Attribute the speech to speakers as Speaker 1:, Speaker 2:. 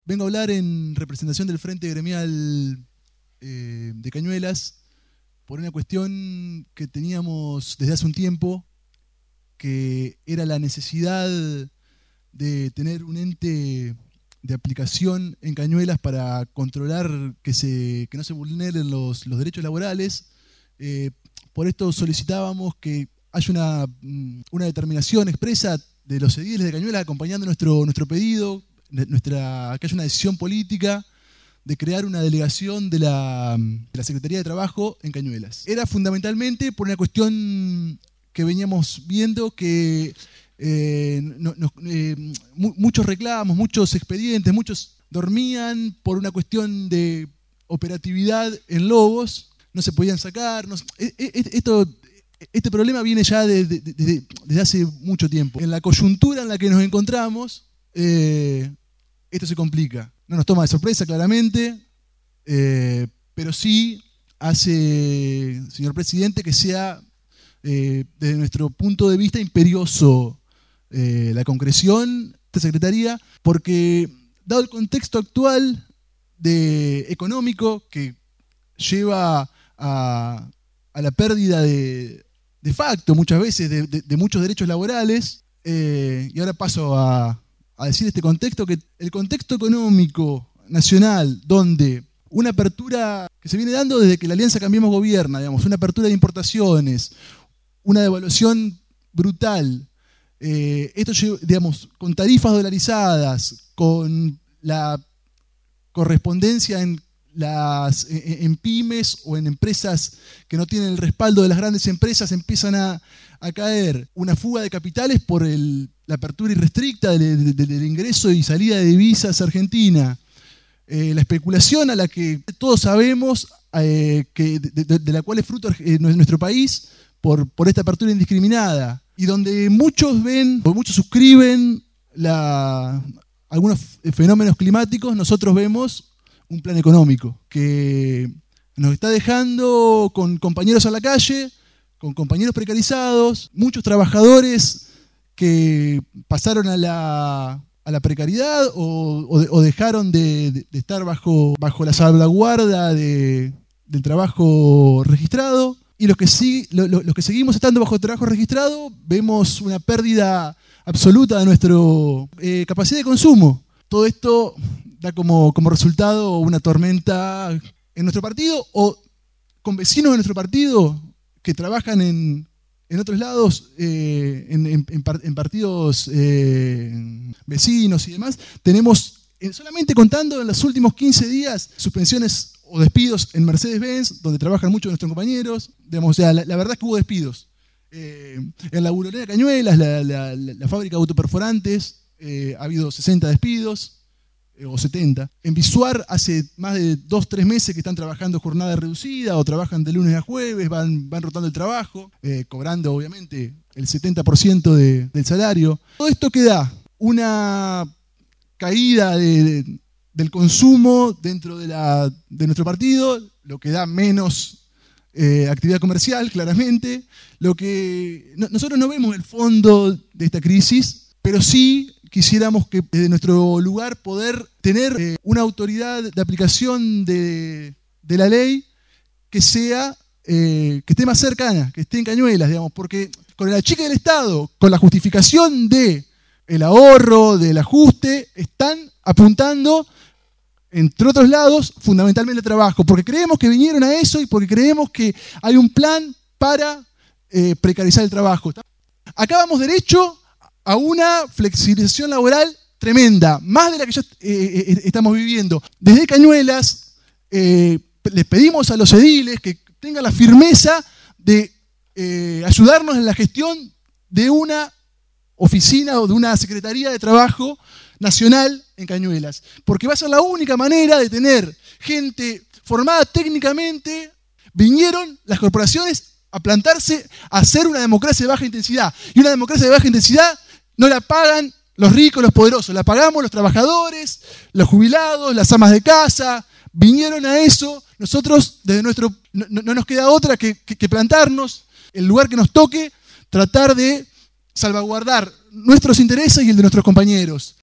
Speaker 1: Vengo a hablar en representación del Frente Gremial de Cañuelas por una cuestión que teníamos desde hace un tiempo, que era la necesidad de tener un ente de aplicación en Cañuelas para controlar que no se vulneren los derechos laborales. Por esto solicitábamos que haya una determinación expresa de los ediles de Cañuelas acompañando nuestro pedido, que haya una decisión política de crear una delegación de la Secretaría de Trabajo en Cañuelas. Era fundamentalmente por una cuestión que veníamos viendo que muchos reclamos, muchos expedientes, muchos dormían por una cuestión de operatividad en Lobos, no se podían sacar. Este problema viene ya desde hace mucho tiempo. En la coyuntura en la que nos encontramos, esto se complica. No nos toma de sorpresa, claramente, pero sí hace, señor presidente, que sea, desde nuestro punto de vista, imperioso la concreción de esta secretaría, porque dado el contexto actual económico que lleva a la pérdida de facto, muchas veces, de muchos derechos laborales, y ahora paso a decir este contexto, que el contexto económico nacional, donde una apertura que se viene dando desde que la Alianza Cambiemos gobierna, digamos, una apertura de importaciones, una devaluación brutal, esto, digamos, con tarifas dolarizadas, con la correspondencia en pymes o en empresas que no tienen el respaldo de las grandes empresas, empiezan a caer una fuga de capitales por la apertura irrestricta del ingreso y salida de divisas argentina, la especulación a la que todos sabemos de la cual es fruto nuestro país por esta apertura indiscriminada, y donde muchos ven o muchos suscriben algunos fenómenos climáticos. Nosotros vemos un plan económico que nos está dejando con compañeros a la calle, con compañeros precarizados, muchos trabajadores que pasaron a la precariedad o dejaron de estar bajo la salvaguarda del trabajo registrado. Y los que seguimos estando bajo el trabajo registrado, vemos una pérdida absoluta de nuestra capacidad de consumo. Todo esto da como resultado una tormenta en nuestro partido o con vecinos de nuestro partido que trabajan en otros lados, en partidos vecinos y demás. Tenemos, solamente contando en los últimos 15 días, suspensiones o despidos en Mercedes-Benz, donde trabajan muchos de nuestros compañeros. Digamos, o sea, la verdad es que hubo despidos. En la Burolera Cañuelas, la fábrica de autoperforantes, ha habido 60 despidos. O 70. En Visuar hace más de 2-3 meses que están trabajando jornada reducida o trabajan de lunes a jueves, van rotando el trabajo, cobrando obviamente el 70% del salario. Todo esto que da una caída del consumo dentro de nuestro partido, lo que da menos actividad comercial, claramente. Nosotros no vemos el fondo de esta crisis, pero sí quisiéramos que desde nuestro lugar poder tener una autoridad de aplicación de la ley que esté más cercana, que esté en Cañuelas, digamos, porque con el achique del Estado, con la justificación del ahorro, del ajuste, están apuntando, entre otros lados, fundamentalmente al trabajo, porque creemos que vinieron a eso y porque creemos que hay un plan para precarizar el trabajo. Acá vamos derecho a una flexibilización laboral tremenda, más de la que ya estamos viviendo. Desde Cañuelas les pedimos a los ediles que tengan la firmeza de ayudarnos en la gestión de una oficina o de una Secretaría de Trabajo nacional en Cañuelas, porque va a ser la única manera de tener gente formada técnicamente. Vinieron las corporaciones a plantarse, a hacer una democracia de baja intensidad, y una democracia de baja intensidad no la pagan los ricos, los poderosos, la pagamos los trabajadores, los jubilados, las amas de casa. Vinieron a eso. Nosotros, desde no nos queda otra que plantarnos el lugar que nos toque, tratar de salvaguardar nuestros intereses y el de nuestros compañeros.